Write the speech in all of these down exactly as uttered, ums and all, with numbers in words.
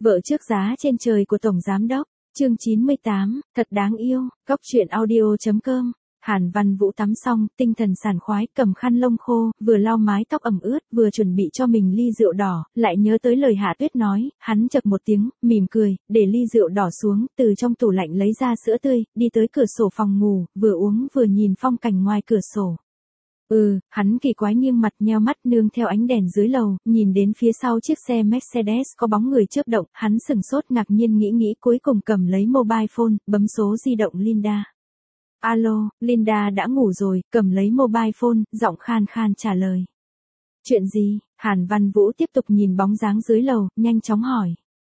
Vợ trước giá trên trời của Tổng Giám Đốc, chương chín mươi tám, thật đáng yêu, góc truyện audio.com. Hàn Văn Vũ tắm xong, tinh thần sảng khoái, cầm khăn lông khô, vừa lau mái tóc ẩm ướt, vừa chuẩn bị cho mình ly rượu đỏ, lại nhớ tới lời Hạ Tuyết nói, hắn chậc một tiếng, mỉm cười, để ly rượu đỏ xuống, từ trong tủ lạnh lấy ra sữa tươi, đi tới cửa sổ phòng ngủ, vừa uống vừa nhìn phong cảnh ngoài cửa sổ. Ừ, hắn kỳ quái nghiêng mặt nheo mắt nương theo ánh đèn dưới lầu, nhìn đến phía sau chiếc xe Mercedes có bóng người chớp động, hắn sừng sốt ngạc nhiên nghĩ nghĩ cuối cùng cầm lấy mobile phone, bấm số di động Linda. Alo, Linda đã ngủ rồi, cầm lấy mobile phone, giọng khan khan trả lời. Chuyện gì? Hàn Văn Vũ tiếp tục nhìn bóng dáng dưới lầu, nhanh chóng hỏi.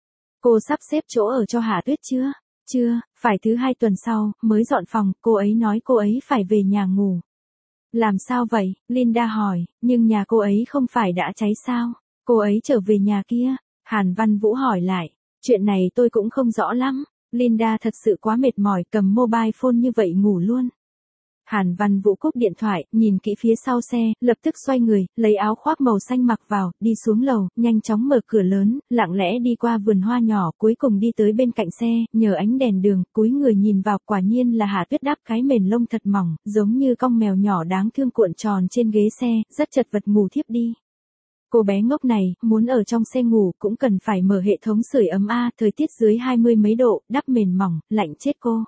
Cô sắp xếp chỗ ở cho Hạ Tuyết chưa? Chưa, phải thứ hai tuần sau, mới dọn phòng, cô ấy nói cô ấy phải về nhà ngủ. Làm sao vậy? Linda hỏi, nhưng nhà cô ấy không phải đã cháy sao? Cô ấy trở về nhà kia? Hàn Văn Vũ hỏi lại, chuyện này tôi cũng không rõ lắm. Linda thật sự quá mệt mỏi, cầm mobile phone như vậy ngủ luôn. Hàn Văn Vũ cúp điện thoại, nhìn kỹ phía sau xe, lập tức xoay người, lấy áo khoác màu xanh mặc vào, đi xuống lầu, nhanh chóng mở cửa lớn, lặng lẽ đi qua vườn hoa nhỏ, cuối cùng đi tới bên cạnh xe, nhờ ánh đèn đường, cúi người nhìn vào, quả nhiên là Hạ Tuyết đắp cái mền lông thật mỏng, giống như con mèo nhỏ đáng thương cuộn tròn trên ghế xe, rất chật vật ngủ thiếp đi. Cô bé ngốc này, muốn ở trong xe ngủ cũng cần phải mở hệ thống sưởi ấm a, thời tiết dưới hai mươi mấy độ, đắp mền mỏng, lạnh chết cô.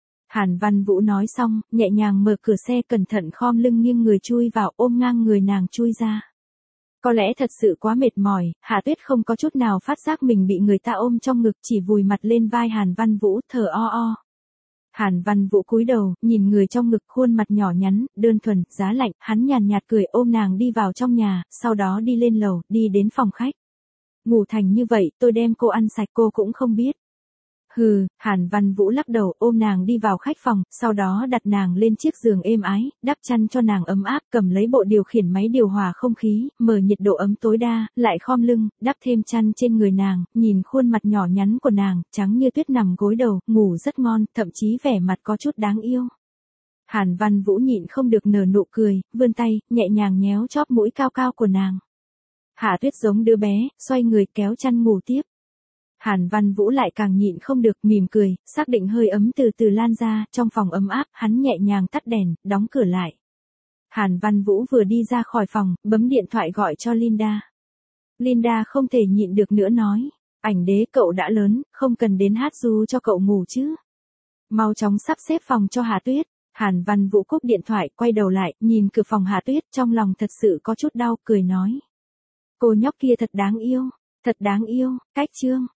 Hàn Văn Vũ nói xong, nhẹ nhàng mở cửa xe cẩn thận khom lưng nghiêng người chui vào ôm ngang người nàng chui ra. Có lẽ thật sự quá mệt mỏi, Hạ Tuyết không có chút nào phát giác mình bị người ta ôm trong ngực, chỉ vùi mặt lên vai Hàn Văn Vũ thở o o. Hàn Văn Vũ cúi đầu, nhìn người trong ngực khuôn mặt nhỏ nhắn, đơn thuần, giá lạnh, hắn nhàn nhạt cười ôm nàng đi vào trong nhà, sau đó đi lên lầu, đi đến phòng khách. Ngủ thành như vậy, tôi đem cô ăn sạch cô cũng không biết. Hừ, Hàn Văn Vũ lắc đầu ôm nàng đi vào khách phòng, sau đó đặt nàng lên chiếc giường êm ái, đắp chăn cho nàng ấm áp, cầm lấy bộ điều khiển máy điều hòa không khí, mở nhiệt độ ấm tối đa, lại khom lưng, đắp thêm chăn trên người nàng, nhìn khuôn mặt nhỏ nhắn của nàng, trắng như tuyết nằm gối đầu, ngủ rất ngon, thậm chí vẻ mặt có chút đáng yêu. Hàn Văn Vũ nhịn không được nở nụ cười, vươn tay, nhẹ nhàng nhéo chóp mũi cao cao của nàng. Hạ Tuyết giống đứa bé, xoay người kéo chăn ngủ tiếp. Hàn Văn Vũ lại càng nhịn không được, mỉm cười, xác định hơi ấm từ từ lan ra, trong phòng ấm áp, hắn nhẹ nhàng tắt đèn, đóng cửa lại. Hàn Văn Vũ vừa đi ra khỏi phòng, bấm điện thoại gọi cho Linda. Linda không thể nhịn được nữa nói, ảnh đế cậu đã lớn, không cần đến hát ru cho cậu ngủ chứ. Mau chóng sắp xếp phòng cho Hạ Tuyết. Hàn Văn Vũ cúp điện thoại, quay đầu lại, nhìn cửa phòng Hạ Tuyết, trong lòng thật sự có chút đau, cười nói. Cô nhóc kia thật đáng yêu, thật đáng yêu, cách chương.